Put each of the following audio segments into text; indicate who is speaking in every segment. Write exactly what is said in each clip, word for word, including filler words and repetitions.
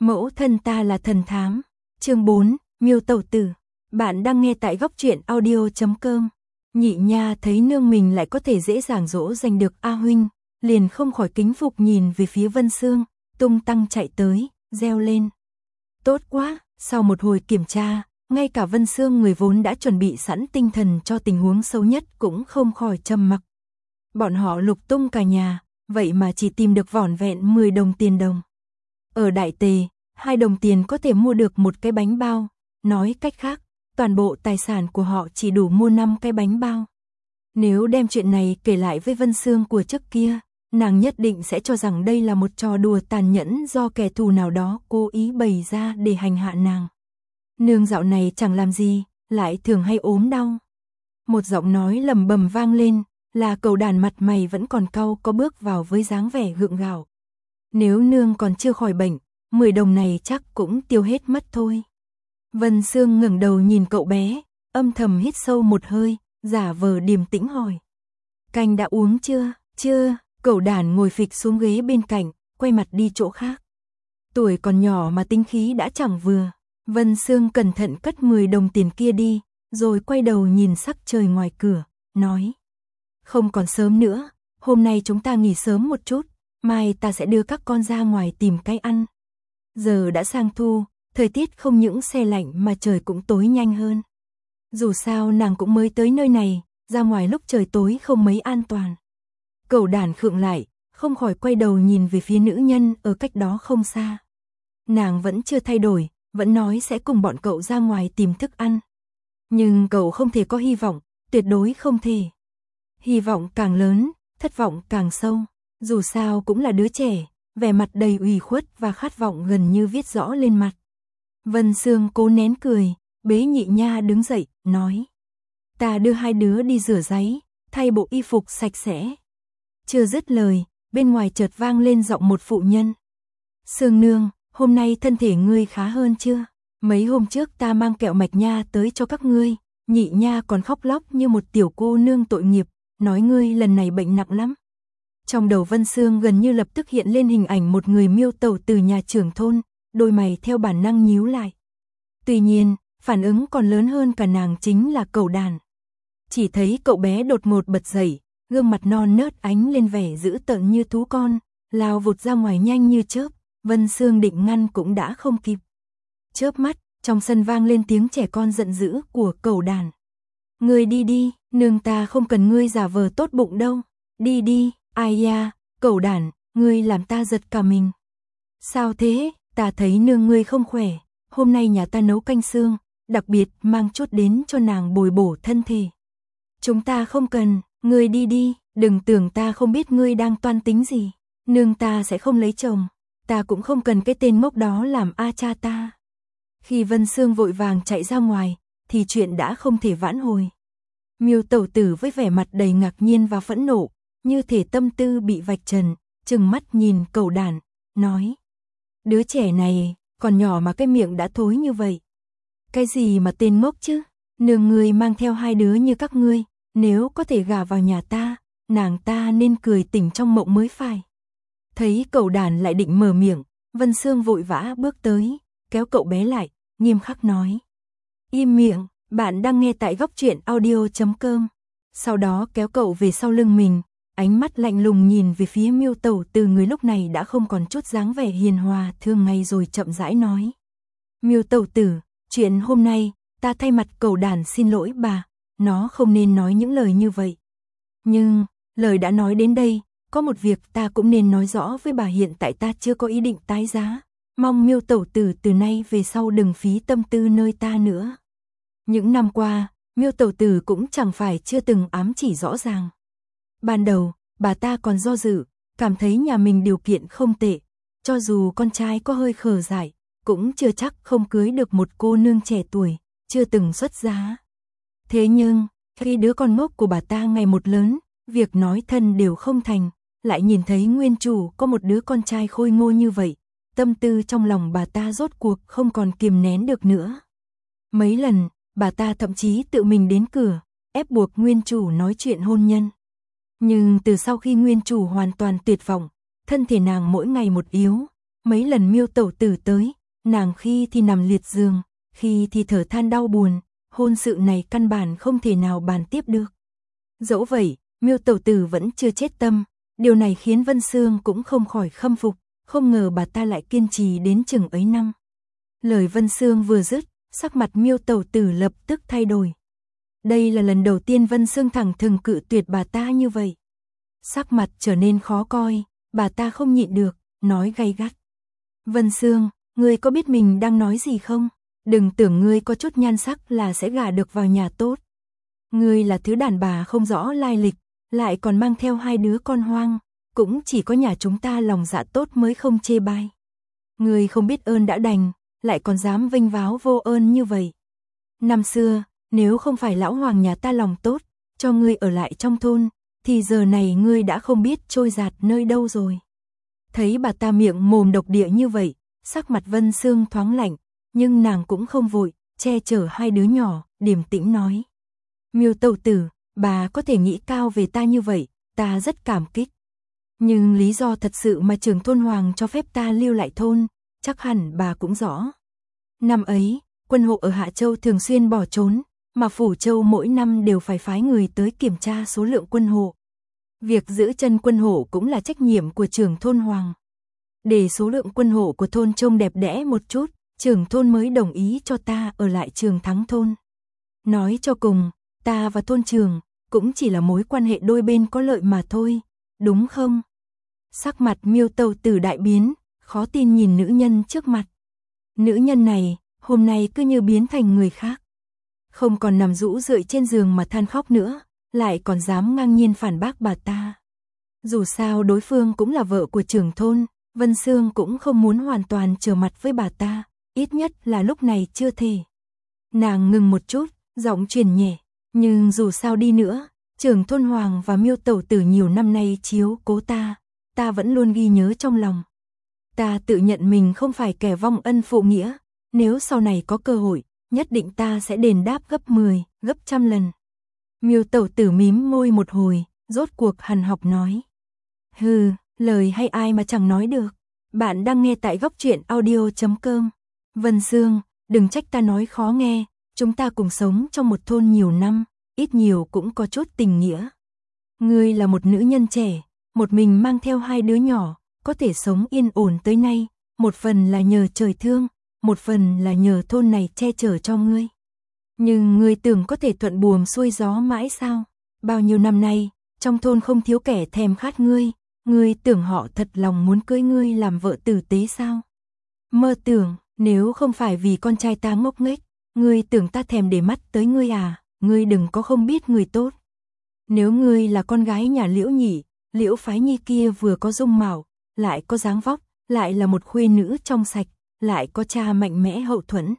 Speaker 1: Mẫu thân ta là thần thám. Chương bốn, Miêu Tẩu Tử. Bạn đang nghe tại góc truyện audio chấm com. Nhị nha thấy nương mình lại có thể dễ dàng dỗ dành được A huynh, liền không khỏi kính phục nhìn về phía Vân Sương, tung tăng chạy tới, reo lên. Tốt quá, sau một hồi kiểm tra, ngay cả Vân Sương người vốn đã chuẩn bị sẵn tinh thần cho tình huống xấu nhất cũng không khỏi trầm mặc. Bọn họ lục tung cả nhà, vậy mà chỉ tìm được vỏn vẹn mười đồng tiền đồng. Ở Đại Tề, hai đồng tiền có thể mua được một cái bánh bao, nói cách khác, toàn bộ tài sản của họ chỉ đủ mua năm cái bánh bao. Nếu đem chuyện này kể lại với Vân Sương của trước kia, nàng nhất định sẽ cho rằng đây là một trò đùa tàn nhẫn do kẻ thù nào đó cố ý bày ra để hành hạ nàng. Nương dạo này chẳng làm gì, lại thường hay ốm đau. Một giọng nói lầm bầm vang lên, là Cẩu Đản mặt mày vẫn còn cau có bước vào với dáng vẻ gượng gạo. Nếu nương còn chưa khỏi bệnh, mười đồng này chắc cũng tiêu hết mất thôi. Vân Sương ngẩng đầu nhìn cậu bé, âm thầm hít sâu một hơi, giả vờ điềm tĩnh hỏi. Canh đã uống chưa? Chưa. Cẩu Đản ngồi phịch xuống ghế bên cạnh, quay mặt đi chỗ khác. Tuổi còn nhỏ mà tính khí đã chẳng vừa. Vân Sương cẩn thận cất mười đồng tiền kia đi, rồi quay đầu nhìn sắc trời ngoài cửa, nói. Không còn sớm nữa, hôm nay chúng ta nghỉ sớm một chút, mai ta sẽ đưa các con ra ngoài tìm cái ăn. Giờ đã sang thu, thời tiết không những se lạnh mà trời cũng tối nhanh hơn. Dù sao nàng cũng mới tới nơi này, ra ngoài lúc trời tối không mấy an toàn. Cẩu Đản khựng lại, không khỏi quay đầu nhìn về phía nữ nhân ở cách đó không xa. Nàng vẫn chưa thay đổi, vẫn nói sẽ cùng bọn cậu ra ngoài tìm thức ăn. Nhưng cậu không thể có hy vọng, tuyệt đối không thể. Hy vọng càng lớn, thất vọng càng sâu. Dù sao cũng là đứa trẻ, vẻ mặt đầy ủy khuất và khát vọng gần như viết rõ lên mặt. Vân Sương cố nén cười, bế nhị nha đứng dậy, nói. Ta đưa hai đứa đi rửa ráy, thay bộ y phục sạch sẽ. Chưa dứt lời, bên ngoài chợt vang lên giọng một phụ nhân. Sương nương, hôm nay thân thể ngươi khá hơn chưa? Mấy hôm trước ta mang kẹo mạch nha tới cho các ngươi, nhị nha còn khóc lóc như một tiểu cô nương tội nghiệp, nói ngươi lần này bệnh nặng lắm. Trong đầu Vân Sương gần như lập tức hiện lên hình ảnh một người Miêu Tẩu từ nhà trưởng thôn, đôi mày theo bản năng nhíu lại. Tuy nhiên, phản ứng còn lớn hơn cả nàng chính là Cẩu Đản. Chỉ thấy cậu bé đột ngột bật dậy, gương mặt non nớt ánh lên vẻ dữ tợn như thú con, lao vụt ra ngoài nhanh như chớp, Vân Sương định ngăn cũng đã không kịp. Chớp mắt, trong sân vang lên tiếng trẻ con giận dữ của Cẩu Đản. Ngươi đi đi, nương ta không cần ngươi giả vờ tốt bụng đâu, đi đi. Ai da, Cẩu Đản, ngươi làm ta giật cả mình. Sao thế, ta thấy nương ngươi không khỏe, hôm nay nhà ta nấu canh xương, đặc biệt mang chút đến cho nàng bồi bổ thân thể. Chúng ta không cần, ngươi đi đi, đừng tưởng ta không biết ngươi đang toan tính gì. Nương ta sẽ không lấy chồng, ta cũng không cần cái tên ngốc đó làm a cha ta. Khi Vân Sương vội vàng chạy ra ngoài, thì chuyện đã không thể vãn hồi. Miêu Tẩu Tử với vẻ mặt đầy ngạc nhiên và phẫn nộ, như thể tâm tư bị vạch trần, trừng mắt nhìn Cẩu Đản, nói. Đứa trẻ này, còn nhỏ mà cái miệng đã thối như vậy. Cái gì mà tên ngốc chứ, nương ngươi mang theo hai đứa như các ngươi, nếu có thể gả vào nhà ta, nàng ta nên cười tỉnh trong mộng mới phải. Thấy Cẩu Đản lại định mở miệng, Vân Sương vội vã bước tới, kéo cậu bé lại, nghiêm khắc nói. Im miệng, bạn đang nghe tại góc truyện audio chấm com. Sau đó kéo cậu về sau lưng mình. Ánh mắt lạnh lùng nhìn về phía Miêu Tẩu từ người lúc này đã không còn chút dáng vẻ hiền hòa thường ngày rồi chậm rãi nói. Miêu Tẩu tử, chuyện hôm nay, ta thay mặt Cẩu Đản xin lỗi bà, nó không nên nói những lời như vậy. Nhưng, lời đã nói đến đây, có một việc ta cũng nên nói rõ với bà hiện tại ta chưa có ý định tái giá, mong Miêu Tẩu tử từ nay về sau đừng phí tâm tư nơi ta nữa. Những năm qua, Miêu Tẩu tử cũng chẳng phải chưa từng ám chỉ rõ ràng. Ban đầu, bà ta còn do dự, cảm thấy nhà mình điều kiện không tệ, cho dù con trai có hơi khờ dại, cũng chưa chắc không cưới được một cô nương trẻ tuổi, chưa từng xuất giá. Thế nhưng, khi đứa con ngốc của bà ta ngày một lớn, việc nói thân đều không thành, lại nhìn thấy nguyên chủ có một đứa con trai khôi ngô như vậy, tâm tư trong lòng bà ta rốt cuộc không còn kiềm nén được nữa. Mấy lần, bà ta thậm chí tự mình đến cửa, ép buộc nguyên chủ nói chuyện hôn nhân. Nhưng từ sau khi nguyên chủ hoàn toàn tuyệt vọng, thân thể nàng mỗi ngày một yếu, mấy lần Miêu tẩu tử tới, nàng khi thì nằm liệt giường, khi thì thở than đau buồn, hôn sự này căn bản không thể nào bàn tiếp được. Dẫu vậy, Miêu tẩu tử vẫn chưa chết tâm, điều này khiến Vân Sương cũng không khỏi khâm phục, không ngờ bà ta lại kiên trì đến chừng ấy năm. Lời Vân Sương vừa dứt, sắc mặt Miêu tẩu tử lập tức thay đổi. Đây là lần đầu tiên Vân Sương thẳng thừng cự tuyệt bà ta như vậy. Sắc mặt trở nên khó coi, bà ta không nhịn được, nói gay gắt. Vân Sương, ngươi có biết mình đang nói gì không? Đừng tưởng ngươi có chút nhan sắc là sẽ gả được vào nhà tốt. Ngươi là thứ đàn bà không rõ lai lịch, lại còn mang theo hai đứa con hoang, cũng chỉ có nhà chúng ta lòng dạ tốt mới không chê bai. Ngươi không biết ơn đã đành, lại còn dám vênh váo vô ơn như vậy. Năm xưa, nếu không phải lão hoàng nhà ta lòng tốt, cho ngươi ở lại trong thôn, thì giờ này ngươi đã không biết trôi giạt nơi đâu rồi. Thấy bà ta miệng mồm độc địa như vậy, sắc mặt Vân Sương thoáng lạnh, nhưng nàng cũng không vội, che chở hai đứa nhỏ, điềm tĩnh nói. Miêu tẩu tử, bà có thể nghĩ cao về ta như vậy, ta rất cảm kích. Nhưng lý do thật sự mà trưởng thôn hoàng cho phép ta lưu lại thôn, chắc hẳn bà cũng rõ. Năm ấy, quân hộ ở Hạ Châu thường xuyên bỏ trốn, mà Phủ Châu mỗi năm đều phải phái người tới kiểm tra số lượng quân hộ. Việc giữ chân quân hộ cũng là trách nhiệm của trưởng thôn hoàng. Để số lượng quân hộ của thôn trông đẹp đẽ một chút, trưởng thôn mới đồng ý cho ta ở lại Trường Thắng thôn. Nói cho cùng, ta và thôn trưởng cũng chỉ là mối quan hệ đôi bên có lợi mà thôi, đúng không? Sắc mặt Miêu tẩu tử đại biến, khó tin nhìn nữ nhân trước mặt. Nữ nhân này, hôm nay cứ như biến thành người khác. Không còn nằm rũ rượi trên giường mà than khóc nữa, lại còn dám ngang nhiên phản bác bà ta. Dù sao đối phương cũng là vợ của trưởng thôn, Vân Sương cũng không muốn hoàn toàn trở mặt với bà ta, ít nhất là lúc này chưa thể. Nàng ngừng một chút, giọng truyền nhẹ, nhưng dù sao đi nữa, trưởng thôn hoàng và Miêu tẩu tử nhiều năm nay chiếu cố ta, ta vẫn luôn ghi nhớ trong lòng. Ta tự nhận mình không phải kẻ vong ân phụ nghĩa, nếu sau này có cơ hội, nhất định ta sẽ đền đáp gấp mười, gấp trăm lần. Miêu tẩu tử mím môi một hồi, rốt cuộc hằn học nói. Hừ, lời hay ai mà chẳng nói được. Bạn đang nghe tại góc truyện audio chấm com. Vân Sương, đừng trách ta nói khó nghe, chúng ta cùng sống trong một thôn nhiều năm, ít nhiều cũng có chút tình nghĩa. Ngươi là một nữ nhân trẻ, một mình mang theo hai đứa nhỏ, có thể sống yên ổn tới nay, một phần là nhờ trời thương, một phần là nhờ thôn này che chở cho ngươi. Nhưng ngươi tưởng có thể thuận buồm xuôi gió mãi sao? Bao nhiêu năm nay, trong thôn không thiếu kẻ thèm khát ngươi, ngươi tưởng họ thật lòng muốn cưới ngươi làm vợ tử tế sao? Mơ tưởng, nếu không phải vì con trai ta ngốc nghếch, ngươi tưởng ta thèm để mắt tới ngươi à? Ngươi đừng có không biết người tốt. Nếu ngươi là con gái nhà Liễu Nhị, Liễu Phái Nhi kia vừa có dung mạo, lại có dáng vóc, lại là một khuê nữ trong sạch, lại có cha mạnh mẽ hậu thuẫn.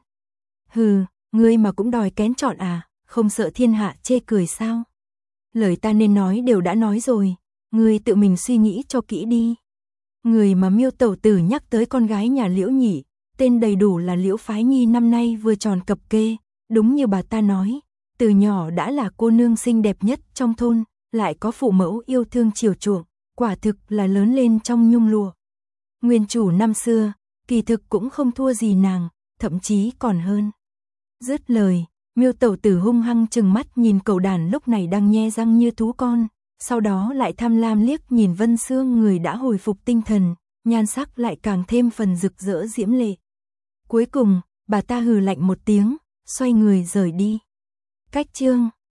Speaker 1: Hừ, ngươi mà cũng đòi kén chọn à, không sợ thiên hạ chê cười sao? Lời ta nên nói đều đã nói rồi, ngươi tự mình suy nghĩ cho kỹ đi. Người mà Miêu tẩu tử nhắc tới con gái nhà Liễu Nhị, tên đầy đủ là Liễu Phái Nhi, năm nay vừa tròn cập kê, đúng như bà ta nói, từ nhỏ đã là cô nương xinh đẹp nhất trong thôn, lại có phụ mẫu yêu thương chiều chuộng, quả thực là lớn lên trong nhung lụa. Nguyên chủ năm xưa, kỳ thực cũng không thua gì nàng, thậm chí còn hơn. Dứt lời, Miêu tẩu tử hung hăng trừng mắt nhìn cẩu đàn lúc này đang nhe răng như thú con, sau đó lại tham lam liếc nhìn Vân Sương, người đã hồi phục tinh thần, nhan sắc lại càng thêm phần rực rỡ diễm lệ. Cuối cùng, bà ta hừ lạnh một tiếng, xoay người rời đi. Cách chương